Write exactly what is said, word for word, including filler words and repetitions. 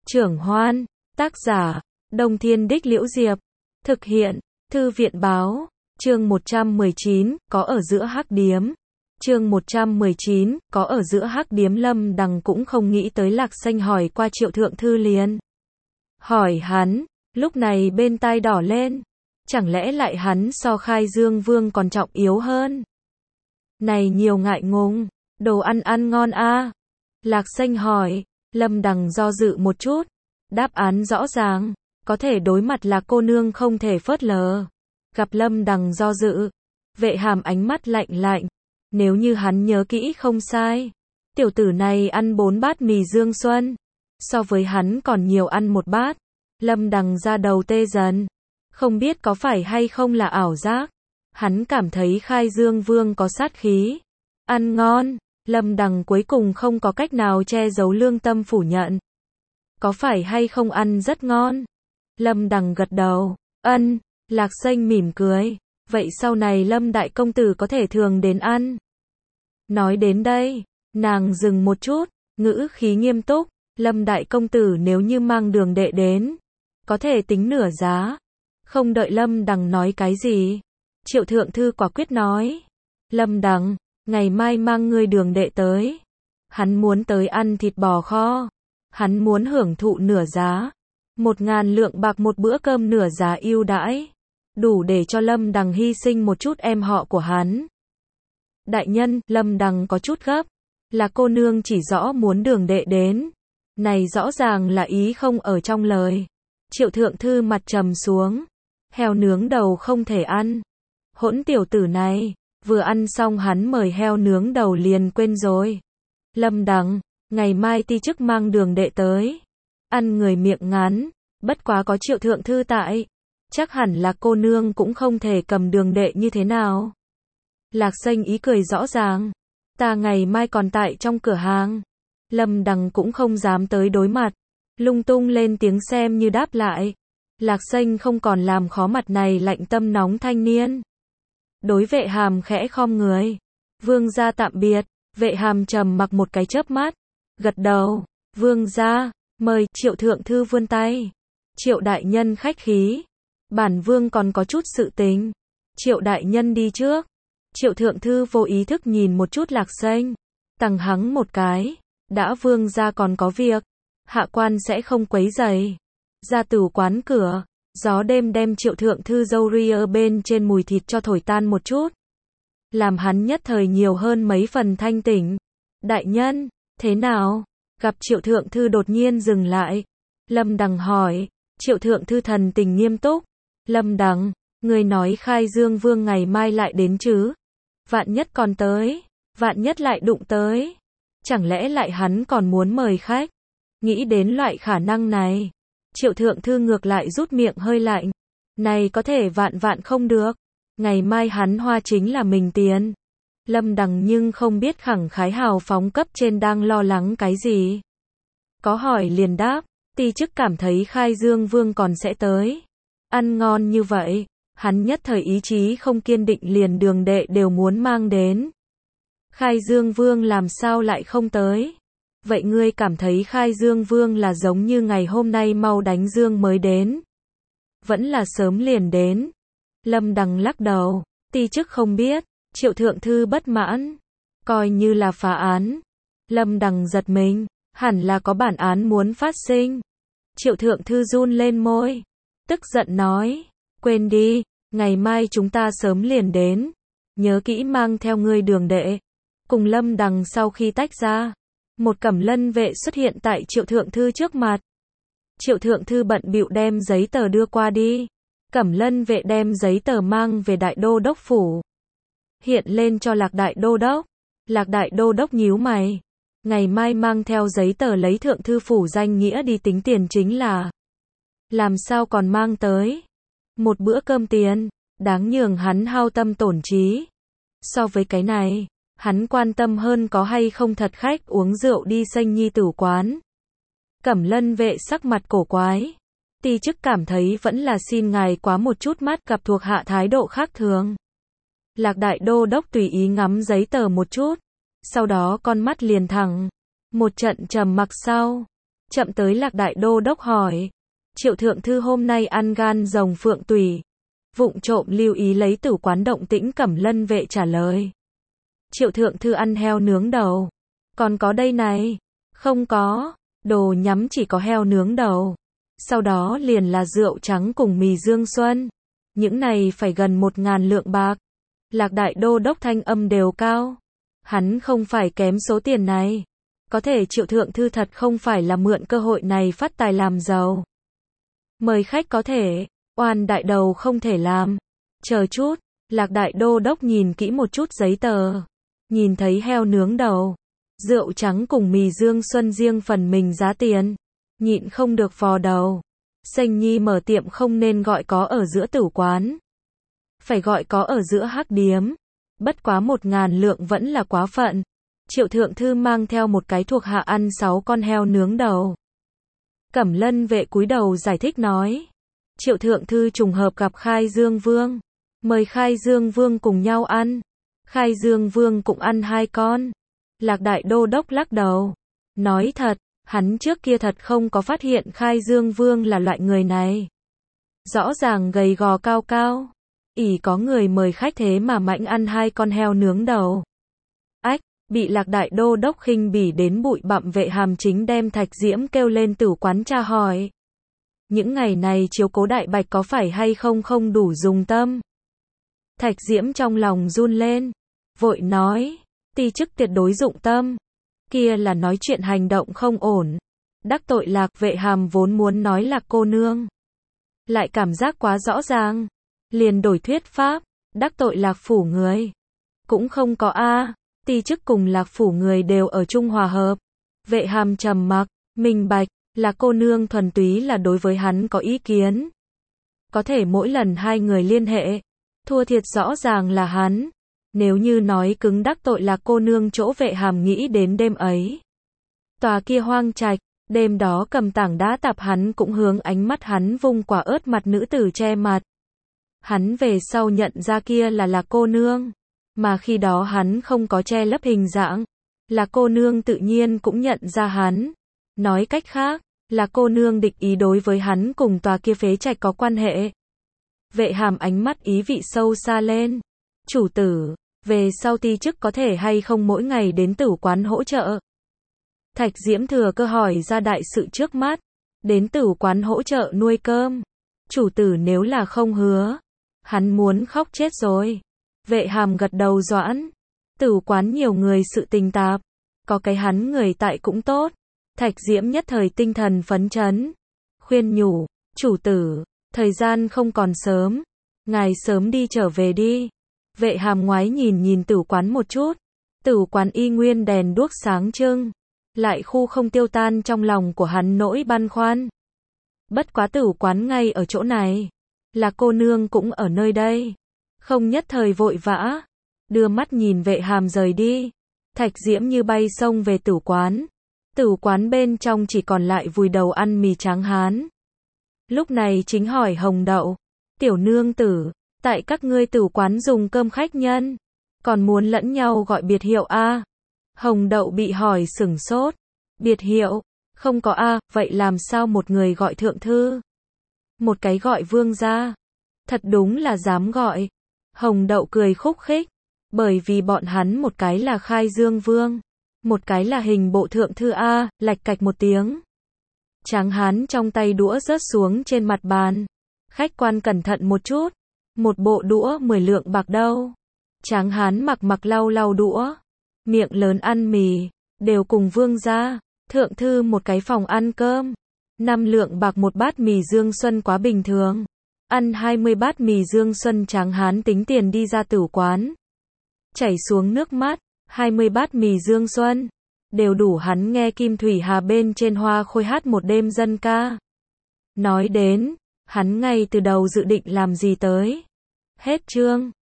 Trưởng Hoan, tác giả, Đông Thiên Đích Liễu Diệp, thực hiện, Thư viện Báo, chương một trăm mười chín, có ở giữa hắc điếm. Chương một trăm mười chín, có ở giữa hắc điếm. Lâm Đằng cũng không nghĩ tới Lạc Xanh hỏi qua Triệu Thượng Thư liền. Hỏi hắn, lúc này bên tai đỏ lên. Chẳng lẽ lại hắn so Khai Dương Vương còn trọng yếu hơn? Này nhiều ngại ngùng, đồ ăn ăn ngon a à? Lạc Xanh hỏi. Lâm Đằng do dự một chút. Đáp án rõ ràng, có thể đối mặt là cô nương không thể phớt lờ. Gặp Lâm Đằng do dự, Vệ Hàm ánh mắt lạnh lạnh. Nếu như hắn nhớ kỹ không sai, tiểu tử này ăn bốn bát mì Dương Xuân, so với hắn còn nhiều ăn một bát. Lâm Đằng ra đầu tê dần, không biết có phải hay không là ảo giác. Hắn cảm thấy Khai Dương Vương có sát khí, ăn ngon. Lâm Đằng cuối cùng không có cách nào che giấu lương tâm phủ nhận. Có phải hay không ăn rất ngon? Lâm Đằng gật đầu, ân. Lạc Xanh mỉm cười, vậy sau này Lâm đại công tử có thể thường đến ăn. Nói đến đây, nàng dừng một chút, ngữ khí nghiêm túc. Lâm đại công tử nếu như mang Đường đệ đến, có thể tính nửa giá. Không đợi Lâm Đằng nói cái gì, Triệu Thượng Thư quả quyết nói. Lâm Đằng, ngày mai mang ngươi Đường đệ tới. Hắn muốn tới ăn thịt bò kho. Hắn muốn hưởng thụ nửa giá. Một ngàn lượng bạc một bữa cơm nửa giá ưu đãi. Đủ để cho Lâm Đằng hy sinh một chút em họ của hắn. Đại nhân, Lâm Đằng có chút gấp. Là cô nương chỉ rõ muốn Đường đệ đến. Này rõ ràng là ý không ở trong lời. Triệu Thượng Thư mặt trầm xuống. Heo nướng đầu không thể ăn. Hỗn tiểu tử này, vừa ăn xong hắn mời heo nướng đầu liền quên rồi. Lâm Đằng, ngày mai ti chức mang Đường đệ tới. Ăn người miệng ngắn, bất quá có Triệu Thượng Thư tại. Chắc hẳn là cô nương cũng không thể cầm Đường đệ như thế nào. Lạc Xanh ý cười rõ ràng. Ta ngày mai còn tại trong cửa hàng. Lâm Đằng cũng không dám tới đối mặt. Lung tung lên tiếng xem như đáp lại. Lạc Xanh không còn làm khó mặt này lạnh tâm nóng thanh niên. Đối Vệ Hàm khẽ khom người. Vương gia tạm biệt. Vệ Hàm trầm mặc một cái chớp mắt. Gật đầu. Vương gia, mời. Triệu Thượng Thư vươn tay. Triệu đại nhân khách khí. Bản vương còn có chút sự tình. Triệu đại nhân đi trước. Triệu Thượng Thư vô ý thức nhìn một chút Lạc Xanh. Tằng hắng một cái. Đã vương gia còn có việc. Hạ quan sẽ không quấy rầy. Ra tử quán cửa. Gió đêm đem Triệu Thượng Thư dâu ria bên trên mùi thịt cho thổi tan một chút. Làm hắn nhất thời nhiều hơn mấy phần thanh tỉnh. Đại nhân, thế nào? Gặp Triệu Thượng Thư đột nhiên dừng lại. Lâm Đằng hỏi. Triệu Thượng Thư thần tình nghiêm túc. Lâm Đằng, người nói Khai Dương Vương ngày mai lại đến chứ? Vạn nhất còn tới. Vạn nhất lại đụng tới. Chẳng lẽ lại hắn còn muốn mời khách? Nghĩ đến loại khả năng này. Triệu Thượng Thư ngược lại rút miệng hơi lạnh. Này có thể vạn vạn không được. Ngày mai hắn hoa chính là mình tiền. Lâm Đằng nhưng không biết khẳng khái hào phóng cấp trên đang lo lắng cái gì. Có hỏi liền đáp. Ti chức cảm thấy Khai Dương Vương còn sẽ tới. Ăn ngon như vậy. Hắn nhất thời ý chí không kiên định liền Đường đệ đều muốn mang đến. Khai Dương Vương làm sao lại không tới? Vậy ngươi cảm thấy Khai Dương Vương là giống như ngày hôm nay mau đánh dương mới đến? Vẫn là sớm liền đến? Lâm Đằng lắc đầu. Ti chức không biết. Triệu Thượng Thư bất mãn. Coi như là phá án. Lâm Đằng giật mình. Hẳn là có bản án muốn phát sinh. Triệu Thượng Thư run lên môi. Tức giận nói. Quên đi. Ngày mai chúng ta sớm liền đến. Nhớ kỹ mang theo ngươi Đường đệ. Cùng Lâm Đằng sau khi tách ra. Một cẩm lân vệ xuất hiện tại Triệu Thượng Thư trước mặt. Triệu Thượng Thư bận bịu đem giấy tờ đưa qua đi. Cẩm lân vệ đem giấy tờ mang về Đại Đô Đốc phủ. Hiện lên cho Lạc Đại Đô Đốc. Lạc Đại Đô Đốc nhíu mày. Ngày mai mang theo giấy tờ lấy Thượng Thư phủ danh nghĩa đi tính tiền chính là. Làm sao còn mang tới? Một bữa cơm tiền. Đáng nhường hắn hao tâm tổn trí. So với cái này. Hắn quan tâm hơn có hay không thật khách uống rượu đi Xanh Nhi tử quán. Cẩm lân vệ sắc mặt cổ quái. Ti chức cảm thấy vẫn là xin ngài quá một chút mắt gặp thuộc hạ thái độ khác thường. Lạc Đại Đô Đốc tùy ý ngắm giấy tờ một chút. Sau đó con mắt liền thẳng. Một trận trầm mặc sau. Chậm tới Lạc Đại Đô Đốc hỏi. Triệu thượng thư hôm nay ăn gan rồng phượng tùy. Vụng trộm lưu ý lấy tử quán động tĩnh. Cẩm Lân vệ trả lời. Triệu thượng thư ăn heo nướng đầu. Còn có đây này. Không có. Đồ nhắm chỉ có heo nướng đầu. Sau đó liền là rượu trắng cùng mì dương xuân. Những này phải gần một ngàn lượng bạc. Lạc Đại Đô Đốc thanh âm đều cao. Hắn không phải kém số tiền này. Có thể Triệu thượng thư thật không phải là mượn cơ hội này phát tài làm giàu. Mời khách có thể, oan đại đầu không thể làm. Chờ chút, Lạc Đại Đô Đốc nhìn kỹ một chút giấy tờ. Nhìn thấy heo nướng đầu, rượu trắng cùng mì dương xuân riêng phần mình giá tiền. Nhịn không được vò đầu. Sênh nhi mở tiệm không nên gọi có ở giữa tử quán. Phải gọi có ở giữa hắc điếm. Bất quá một ngàn lượng vẫn là quá phận. Triệu thượng thư mang theo một cái thuộc hạ ăn sáu con heo nướng đầu. Cẩm Lân vệ cúi đầu giải thích nói. Triệu thượng thư trùng hợp gặp Khai Dương Vương. Mời Khai Dương Vương cùng nhau ăn. Khai Dương Vương cũng ăn hai con. Lạc Đại Đô Đốc lắc đầu. Nói thật, hắn trước kia thật không có phát hiện Khai Dương Vương là loại người này. Rõ ràng gầy gò cao cao. ỷ có người mời khách thế mà mạnh ăn hai con heo nướng đầu. Ách, bị Lạc Đại Đô Đốc khinh bỉ đến bụi bặm. Vệ Hàm chính đem Thạch Diễm kêu lên tử quán tra hỏi. Những ngày này chiếu cố Đại Bạch có phải hay không không đủ dùng tâm. Thạch Diễm trong lòng run lên. Vội nói. Ti chức tuyệt đối dụng tâm. Kia là nói chuyện hành động không ổn. Đắc tội Lạc. Vệ Hàm vốn muốn nói Lạc cô nương. Lại cảm giác quá rõ ràng. Liền đổi thuyết pháp. Đắc tội Lạc phủ người. Cũng không có a. Ti chức cùng Lạc phủ người đều ở chung hòa hợp. Vệ Hàm trầm mặc. Minh bạch. Lạc cô nương thuần túy là đối với hắn có ý kiến. Có thể mỗi lần hai người liên hệ. Thua thiệt rõ ràng là hắn. Nếu như nói cứng đắc tội Lạc cô nương chỗ. Vệ Hàm nghĩ đến đêm ấy. Tòa kia hoang trạch. Đêm đó cầm tảng đá tạp hắn cũng hướng ánh mắt hắn vung quả ớt mặt nữ tử che mặt. Hắn về sau nhận ra kia là Lạc cô nương. Mà khi đó hắn không có che lấp hình dạng. Lạc cô nương tự nhiên cũng nhận ra hắn. Nói cách khác, Lạc cô nương địch ý đối với hắn cùng tòa kia phế trạch có quan hệ. Vệ Hàm ánh mắt ý vị sâu xa lên. Chủ tử, về sau ti chức có thể hay không mỗi ngày đến tử quán hỗ trợ. Thạch Diễm thừa cơ hỏi ra đại sự trước mắt. Đến tử quán hỗ trợ nuôi cơm. Chủ tử nếu là không hứa. Hắn muốn khóc chết rồi. Vệ Hàm gật đầu doãn. Tử quán nhiều người sự tình tạp. Có cái hắn người tại cũng tốt. Thạch Diễm nhất thời tinh thần phấn chấn. Khuyên nhủ. Chủ tử, thời gian không còn sớm. Ngài sớm đi trở về đi. Vệ Hàm ngoái nhìn nhìn tử quán một chút. Tử quán y nguyên đèn đuốc sáng trưng. Lại khu không tiêu tan trong lòng của hắn nỗi băn khoăn. Bất quá tử quán ngay ở chỗ này. Là cô nương cũng ở nơi đây. Không nhất thời vội vã. Đưa mắt nhìn Vệ Hàm rời đi. Thạch Diễm như bay xông về tử quán. Tử quán bên trong chỉ còn lại vùi đầu ăn mì tráng hán. Lúc này chính hỏi Hồng Đậu. Tiểu nương tử, tại các ngươi tử quán dùng cơm khách nhân. Còn muốn lẫn nhau gọi biệt hiệu a? Hồng Đậu bị hỏi sửng sốt. Biệt hiệu? Không có a, vậy làm sao một người gọi thượng thư? Một cái gọi vương gia. Thật đúng là dám gọi. Hồng Đậu cười khúc khích. Bởi vì bọn hắn một cái là Khai Dương Vương. Một cái là hình bộ thượng thư a, lạch cạch một tiếng. Tráng hán trong tay đũa rớt xuống trên mặt bàn. Khách quan cẩn thận một chút. Một bộ đũa mười lượng bạc đâu. Tráng hán mặc mặc lau lau đũa. Miệng lớn ăn mì. Đều cùng vương gia. Thượng thư một cái phòng ăn cơm. Năm lượng bạc một bát mì dương xuân quá bình thường. Ăn hai mươi bát mì dương xuân. Tráng hán tính tiền đi ra tử quán. Chảy xuống nước mắt. hai mươi bát mì dương xuân. Đều đủ hắn nghe Kim Thủy Hà bên trên hoa khôi hát một đêm dân ca. Nói đến, hắn ngay từ đầu dự định làm gì tới. Hết chương.